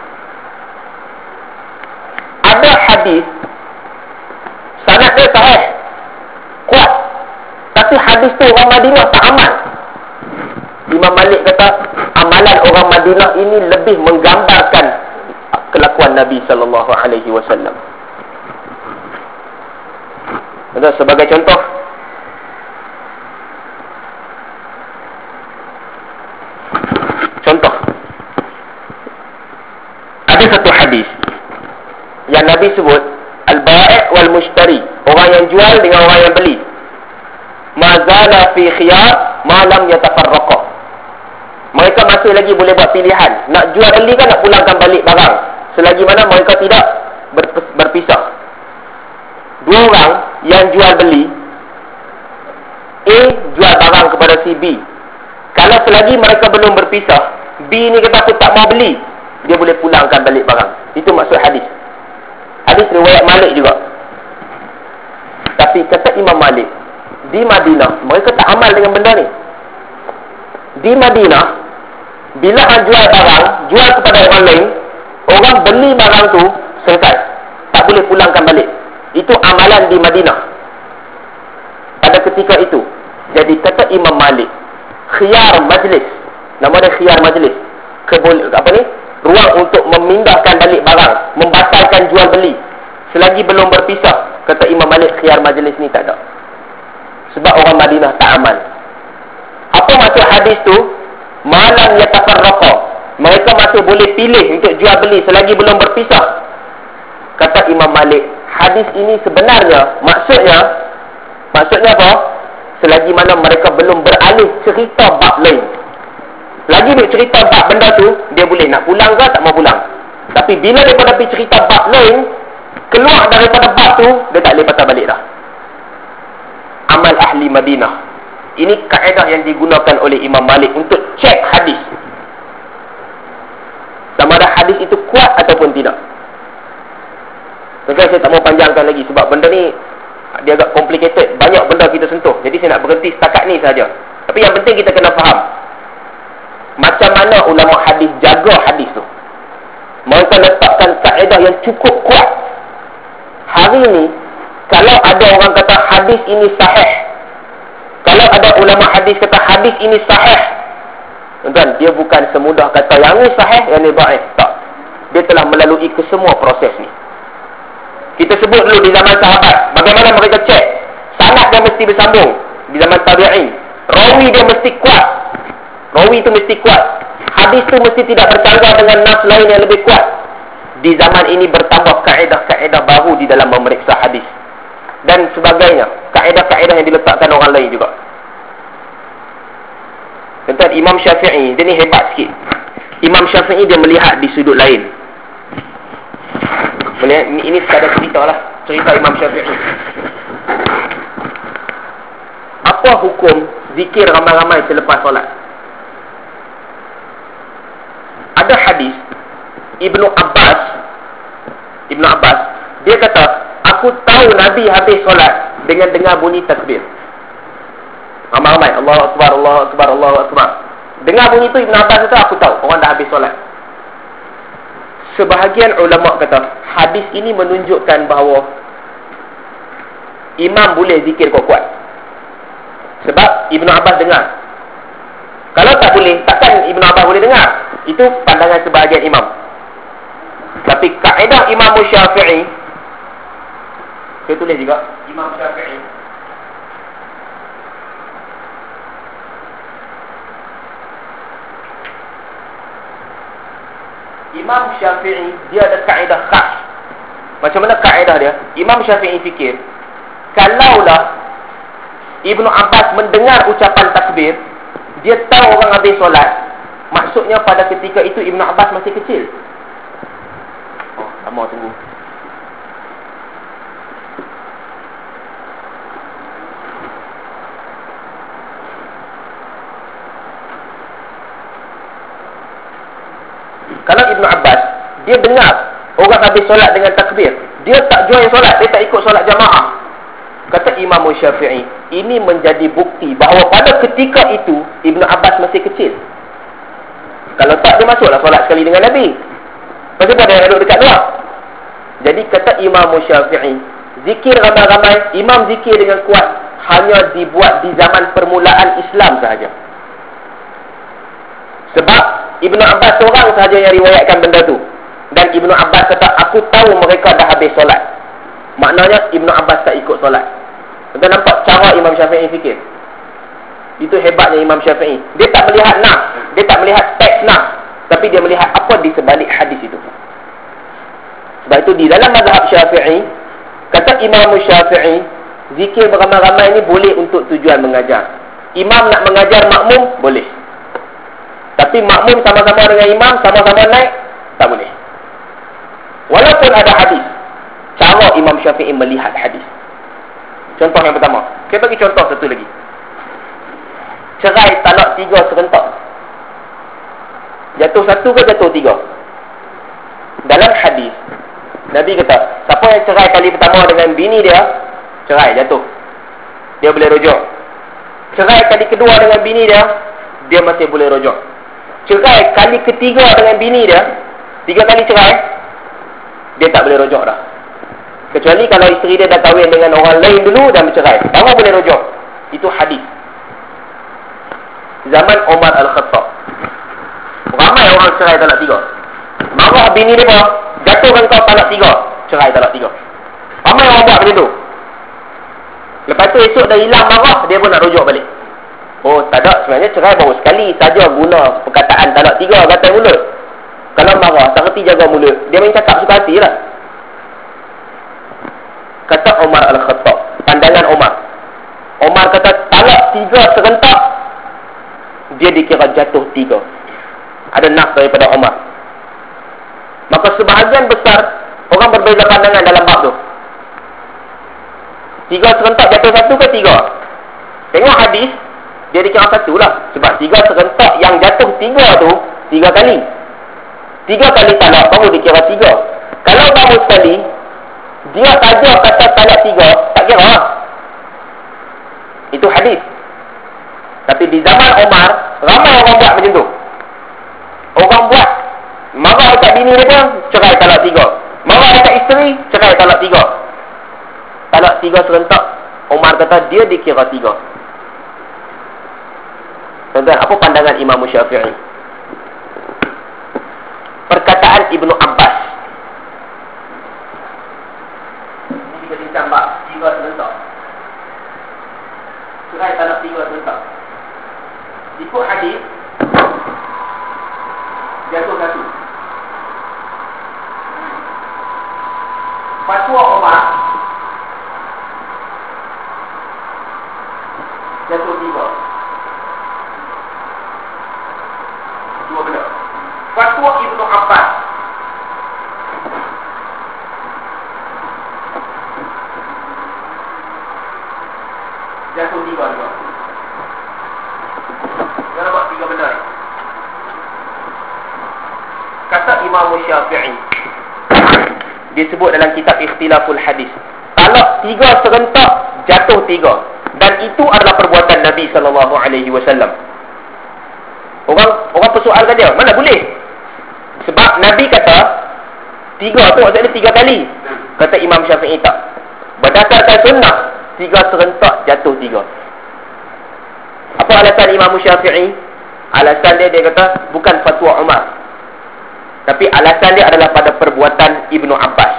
Ada hadis sanad dia sahih, kuat, tapi hadis tu orang Madinah tak amal. Imam Malik kata amalan orang Madinah ini lebih menggambarkan kelakuan Nabi sallallahu alaihi wasallam. Sebagai contoh, contoh ada satu hadis yang Nabi sebut, al-bai' wal mushtari, orang yang jual dengan orang yang beli, mazala fi khiyar ma lam yatafarraqa, mereka masih lagi boleh buat pilihan, nak jual beli kan nak pulangkan balik barang, selagi mana mereka tidak berpisah. Dua orang yang jual beli, A jual barang kepada si B, kalau selagi mereka belum berpisah, B ni kata aku tak mau beli, dia boleh pulangkan balik barang. Itu maksud hadis. Hadis riwayat Malik juga. Tapi kata Imam Malik, di Madinah mereka tak amal dengan benda ni. di Madinah, bila orang jual barang, jual kepada orang lain, orang beli barang tu, selesai. Tak boleh pulangkan balik. Itu amalan di Madinah pada ketika itu. Jadi kata Imam Malik, khiyar majlis, nama dia khiyar majlis, Kebol, apa ni, ruang untuk memindahkan balik barang, membatalkan jual beli selagi belum berpisah. Kata Imam Malik, khiyar majlis ni tak ada. Sebab orang Madinah tak aman. Apa maksud hadis tu? Malam yatafarraqa, mereka masih boleh pilih untuk jual beli selagi belum berpisah. Kata Imam Malik, hadis ini sebenarnya maksudnya maksudnya apa? Selagi mana mereka belum beralih cerita bab lain. Lagi nak cerita bab benda tu, dia boleh nak pulang ke tak mau pulang. Tapi bila daripada pergi cerita bab lain, keluar daripada bab tu, dia tak boleh patah balik dah. Amal ahli Madinah. Ini kaedah yang digunakan oleh Imam Malik untuk cek hadis, sama ada hadis itu kuat ataupun tidak. Sekarang saya tak mau panjangkan lagi sebab benda ni dia agak complicated, banyak benda kita sentuh. Jadi saya nak berhenti setakat ni sahaja. Tapi yang penting kita kena faham macam mana ulama hadis jaga hadis tu. Mereka letakkan kaedah yang cukup kuat. Hari ni kalau ada orang kata hadis ini sahih, kalau ada ulama hadis kata hadis ini sahih, tuan, dia bukan semudah kata yang ni sahih, yang ni dhaif. Tak. Dia telah melalui kesemua proses ni. Kita sebut dulu di zaman sahabat, bagaimana mereka cek sanad dia mesti bersambung. Di zaman tabi'in, rawi dia mesti kuat. Rawi tu mesti kuat. Hadis tu mesti tidak bercanggah dengan nas lain yang lebih kuat. Di zaman ini bertambah kaedah-kaedah baru di dalam memeriksa hadis dan sebagainya, kaedah-kaedah yang diletakkan orang lain juga. Tentang Imam Syafi'i, dia ni hebat sikit. Imam Syafi'i dia melihat di sudut lain. Melihat, ini, ini sekadar cerita lah, cerita Imam Syafi'i. Apa hukum zikir ramai-ramai selepas solat? Ada hadis Ibnu Abbas, Ibnu Abbas, dia kata, aku tahu Nabi habis solat dengan dengar bunyi takbir. Ramai-ramai, Allahu Akbar, Allahu Akbar, Allahu Akbar. Dengar bunyi tu Ibnu Abbas kata, aku tahu orang dah habis solat. Sebahagian ulama kata, hadis ini menunjukkan bahawa imam boleh zikir kuat-kuat. Sebab Ibnu Abbas dengar. Kalau tak boleh, takkan Ibnu Abbas boleh dengar. Itu pandangan sebahagian imam. Tapi kaedah Imam Syafi'i, saya tulis juga, Imam Syafi'i, Imam Syafi'i dia ada kaedah khas. Macam mana kaedah dia? Imam Syafi'i fikir, kalaulah Ibnu Abbas mendengar ucapan takbir, dia tahu orang habis solat, maksudnya pada ketika itu Ibnu Abbas masih kecil. Oh, lama tunggu. Kalau Ibnu Abbas, dia dengar orang habis solat dengan takbir, dia tak join solat, dia tak ikut solat jamaah. Kata Imam Syafi'i, ini menjadi bukti bahawa pada ketika itu Ibnu Abbas masih kecil. Kalau tak, dia masuklah solat sekali dengan Nabi. Pasal pada yang duduk dekat luar. Jadi kata Imam Syafi'i, zikir ramai-ramai, imam zikir dengan kuat, hanya dibuat di zaman permulaan Islam sahaja. Sebab Ibnu Abbas seorang sahaja yang riwayatkan benda tu. Dan Ibnu Abbas kata, aku tahu mereka dah habis solat. Maknanya Ibnu Abbas tak ikut solat. Kita nampak cara Imam Syafi'i fikir. Itu hebatnya Imam Syafi'i. Dia tak melihat nas, dia tak melihat teks nas, tapi dia melihat apa di sebalik hadis itu. Sebab itu di dalam mazhab Syafi'i, kata Imam Syafi'i, zikir beramai-ramai ini boleh untuk tujuan mengajar. Imam nak mengajar makmum, boleh. Tapi makmum sama-sama dengan imam, sama-sama naik, tak boleh. Walaupun ada hadis, cara Imam Syafi'i melihat hadis. Contoh yang pertama, saya bagi contoh satu lagi. Cerai talak tiga serentak. Jatuh satu ke jatuh tiga? Dalam hadis, Nabi kata, siapa yang cerai kali pertama dengan bini dia, cerai, jatuh. Dia boleh rujuk. Cerai kali kedua dengan bini dia, dia masih boleh rujuk. Cerai kali ketiga dengan bini dia, tiga kali cerai, dia tak boleh rujuk dah. Kecuali kalau isteri dia dah kahwin dengan orang lain dulu dan bercerai, baru boleh rujuk. Itu hadis. Zaman Umar Al-Khattab, ramai orang cerai talak tiga. Marah bini dia pun, jatuhkan kau talak tiga, cerai talak tiga. Ramai orang buat macam tu. Lepas tu esok dah hilang marah, dia pun nak rujuk balik. Oh, tak ada. Sebenarnya cerai baru sekali saja guna perkataan talak tiga kata mulut. Kalau marah, tak reti jaga mulut, dia main cakap suka hati lah. Kata Umar Al-Khattab, pandangan Umar. Umar kata talak tiga serentak, dia dikira jatuh tiga. Ada nas daripada Umar. Maka sebahagian besar orang berbeza pandangan dalam bab tu. Tiga serentak jatuh satu ke tiga? Tengok hadis, dia dikira satu lah. Sebab tiga serentak yang jatuh tiga tu, tiga kali. Tiga kali talak baru dikira tiga. Kalau baru sekali, dia saja kata talak tiga, tak kira lah. Itu hadis. Tapi di zaman Umar, ramai orang buat macam tu. Orang buat, marah dekat bini dia pun, cerai talak tiga. Marah dekat isteri, cerai talak tiga. Talak tiga serentak, Umar kata dia dikira tiga. Tuan-tuan, apa pandangan Imam Syafi'i? Perkataan Ibnu Abbas. Ini kita bincang bab tiga serentak. Cerai talak tiga serentak. Ikut hadis, jatuh satu. Fatwa Umar, jatuh tiga. Dua benda. Fatwa Ibnu Abbas, jatuh tiga juga. Jangan buat tiga benda ni. Kata Imam Syafi'i, disebut dalam kitab Ikhtilaful Hadis, talak tiga serentak, jatuh tiga. Dan itu adalah perbuatan Nabi sallallahu alaihi wasallam. Orang orang persoalkan dia, mana boleh? Sebab Nabi kata tiga tu maksudnya tiga kali. Kata Imam Syafi'i tak. Berdasarkan sunnah, tiga serentak jatuh tiga. Apa alasan Imam Syafi'i? Alasan dia, dia kata bukan fatwa Umar, tapi alasan dia adalah pada perbuatan Ibnu Abbas.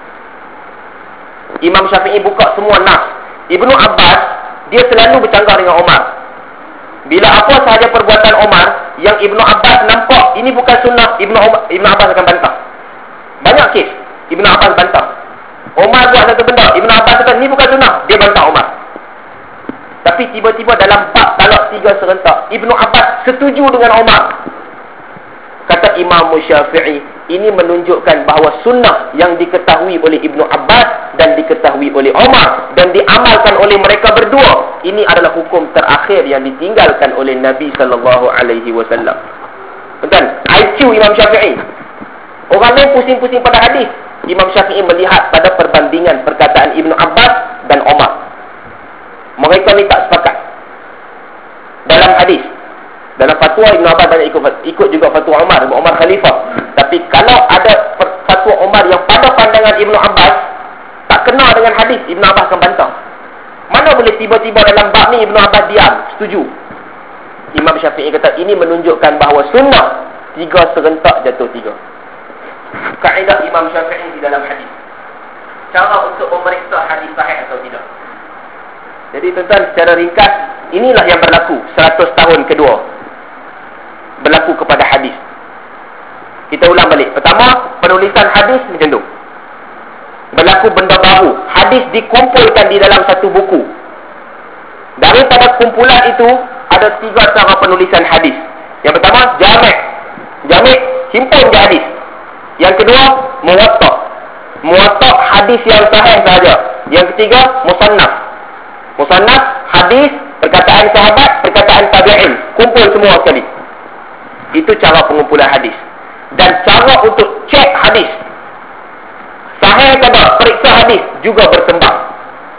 Imam Syafi'i buka semua nas. Ibnu Abbas, dia selalu bercanggah dengan Umar. Bila apa sahaja perbuatan Umar yang Ibnu Abbas nampak ini bukan sunnah, Ibnu Umar, Ibnu Abbas akan bantah. Banyak kes Ibnu Abbas bantah. Umar buat satu benda, Ibnu Abbas kata ini bukan sunnah, dia bantah Umar. Tapi tiba-tiba dalam bab talak tiga serentak, Ibnu Abbas setuju dengan Umar. Kata Imam Syafi'i, ini menunjukkan bahawa sunnah yang diketahui oleh Ibnu Abbas dan diketahui oleh Umar dan diamalkan oleh mereka berdua, ini adalah hukum terakhir yang ditinggalkan oleh Nabi sallallahu alaihi wasallam. Betul? I Q Imam Syafi'i. Orang lain pusing-pusing pada hadis, Imam Syafi'i melihat pada perbandingan perkataan Ibnu Abbas dan Umar. Mereka ni tak sepakat dalam hadis. Dalam fatwa Ibn Abbas banyak ikut, ikut juga fatwa Umar, Umar Khalifah. Tapi kalau ada fatwa Umar yang pada pandangan Ibn Abbas tak kena dengan hadis, Ibn Abbas akan bantah. Mana boleh tiba-tiba dalam bab ni Ibn Abbas diam, setuju. Imam Syafi'i kata ini menunjukkan bahawa sunnah tiga serentak jatuh tiga. Kaedah Imam Syafi'i di dalam hadis, cara untuk memeriksa hadis sahih atau tidak. Jadi tuan-tuan, secara ringkas, inilah yang berlaku seratus tahun kedua berlaku kepada hadis. Kita ulang balik. Pertama, penulisan hadis macam tu. Berlaku benda baru. Hadis dikumpulkan di dalam satu buku. Daripada kumpulan itu, ada tiga cara penulisan hadis. Yang pertama, jami'. Jami', himpun je hadis. Yang kedua, muwatta'. Muwatta' hadis yang sahih sahaja. Yang ketiga, musannaf. Musannaf, hadis, perkataan sahabat, perkataan tabi'in. Kumpul semua sekali. Itu cara pengumpulan hadis. Dan cara untuk cek hadis sahih ke tak, periksa hadis juga berkembang.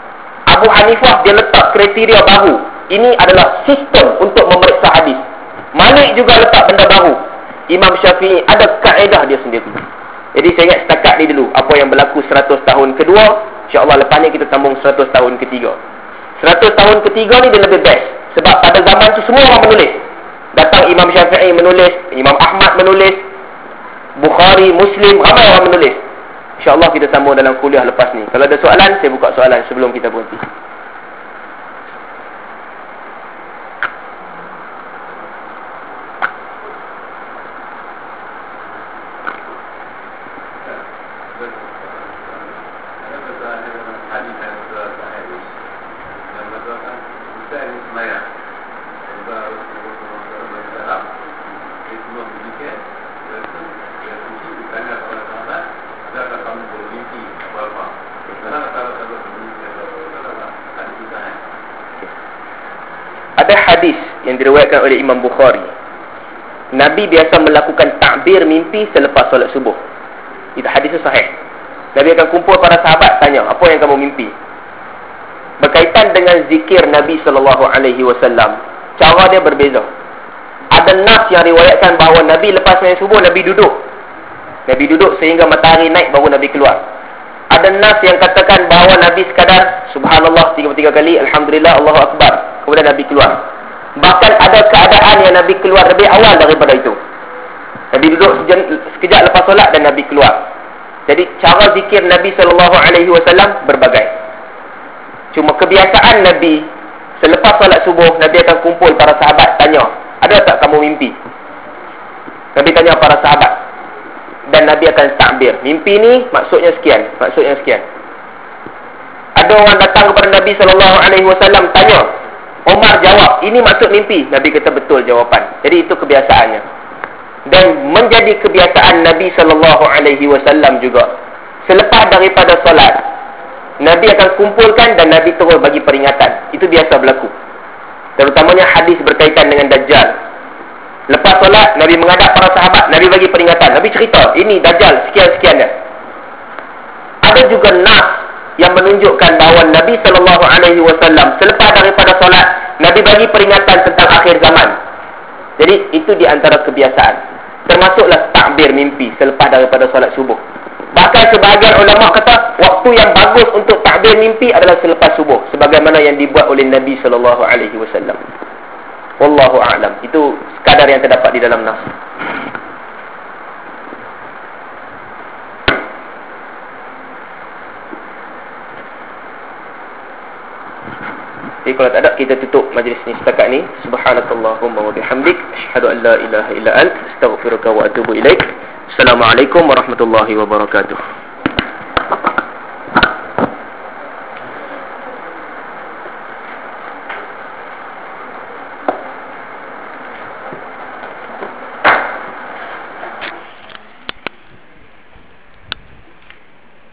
Abu Hanifah dia letak kriteria baru. Ini adalah sistem untuk memeriksa hadis. balik juga letak benda baru. Imam Syafi'i ada kaedah dia sendiri. Jadi saya ingat setakat ni dulu apa yang berlaku seratus tahun kedua. InsyaAllah lepas ni kita sambung seratus tahun ketiga. seratus tahun ketiga ni dia lebih best. Sebab pada zaman tu semua orang menulis. Datang Imam Syafi'i menulis, Imam Ahmad menulis, Bukhari, Muslim, ramai orang menulis. InsyaAllah kita sambung dalam kuliah lepas ni. Kalau ada soalan, saya buka soalan sebelum kita berhenti. Hadis yang diriwayatkan oleh Imam Bukhari, Nabi biasa melakukan takbir mimpi selepas solat subuh. Itu hadis sahih. Nabi akan kumpul para sahabat, tanya, apa yang kamu mimpi? Berkaitan dengan zikir Nabi sallallahu alaihi wasallam, cara dia berbeza. Ada nas yang riwayatkan bahawa Nabi lepas solat subuh Nabi duduk. Nabi duduk sehingga matahari naik baru Nabi keluar. Ada nas yang katakan bahawa Nabi sekadar subhanallah tiga puluh tiga kali, alhamdulillah, Allahu akbar, kemudian Nabi keluar. Bahkan ada keadaan yang Nabi keluar lebih awal daripada itu. Nabi duduk sekejap lepas solat dan Nabi keluar. Jadi cara zikir Nabi sallallahu alaihi wasallam berbagai. Cuma kebiasaan Nabi selepas solat subuh, Nabi akan kumpul para sahabat, tanya, ada tak kamu mimpi? Nabi tanya para sahabat. Dan Nabi akan takbir. Mimpi ni maksudnya sekian, maksudnya sekian. Ada orang datang kepada Nabi sallallahu alaihi wasallam, tanya, Umar jawab, ini maksud mimpi. Nabi kata betul jawapan. Jadi itu kebiasaannya. Dan menjadi kebiasaan Nabi sallallahu alaihi wasallam juga. Selepas daripada solat, Nabi akan kumpulkan dan Nabi terus bagi peringatan. Itu biasa berlaku. Terutamanya hadis berkaitan dengan Dajjal. Lepas solat, Nabi menghadap para sahabat, Nabi bagi peringatan. Nabi cerita, ini Dajjal, sekian-sekian dia. Ada juga nas yang menunjukkan bahawa Nabi sallallahu alaihi wasallam selepas daripada solat, Nabi bagi peringatan tentang akhir zaman. Jadi itu di antara kebiasaan. Termasuklah takbir mimpi selepas daripada solat subuh. Bahkan sebahagian ulama kata waktu yang bagus untuk takbir mimpi adalah selepas subuh, sebagaimana yang dibuat oleh Nabi sallallahu alaihi wasallam. Wallahu a'lam. Itu sekadar yang terdapat di dalam nas. Jadi kalau tak ada, kita tutup majlis ni setakat ni. Subhanakallahumma wa bihamdik, asyhadu an la ilaha illa ant, astaghfiruka wa atubu ilaik. Assalamualaikum warahmatullahi wabarakatuh.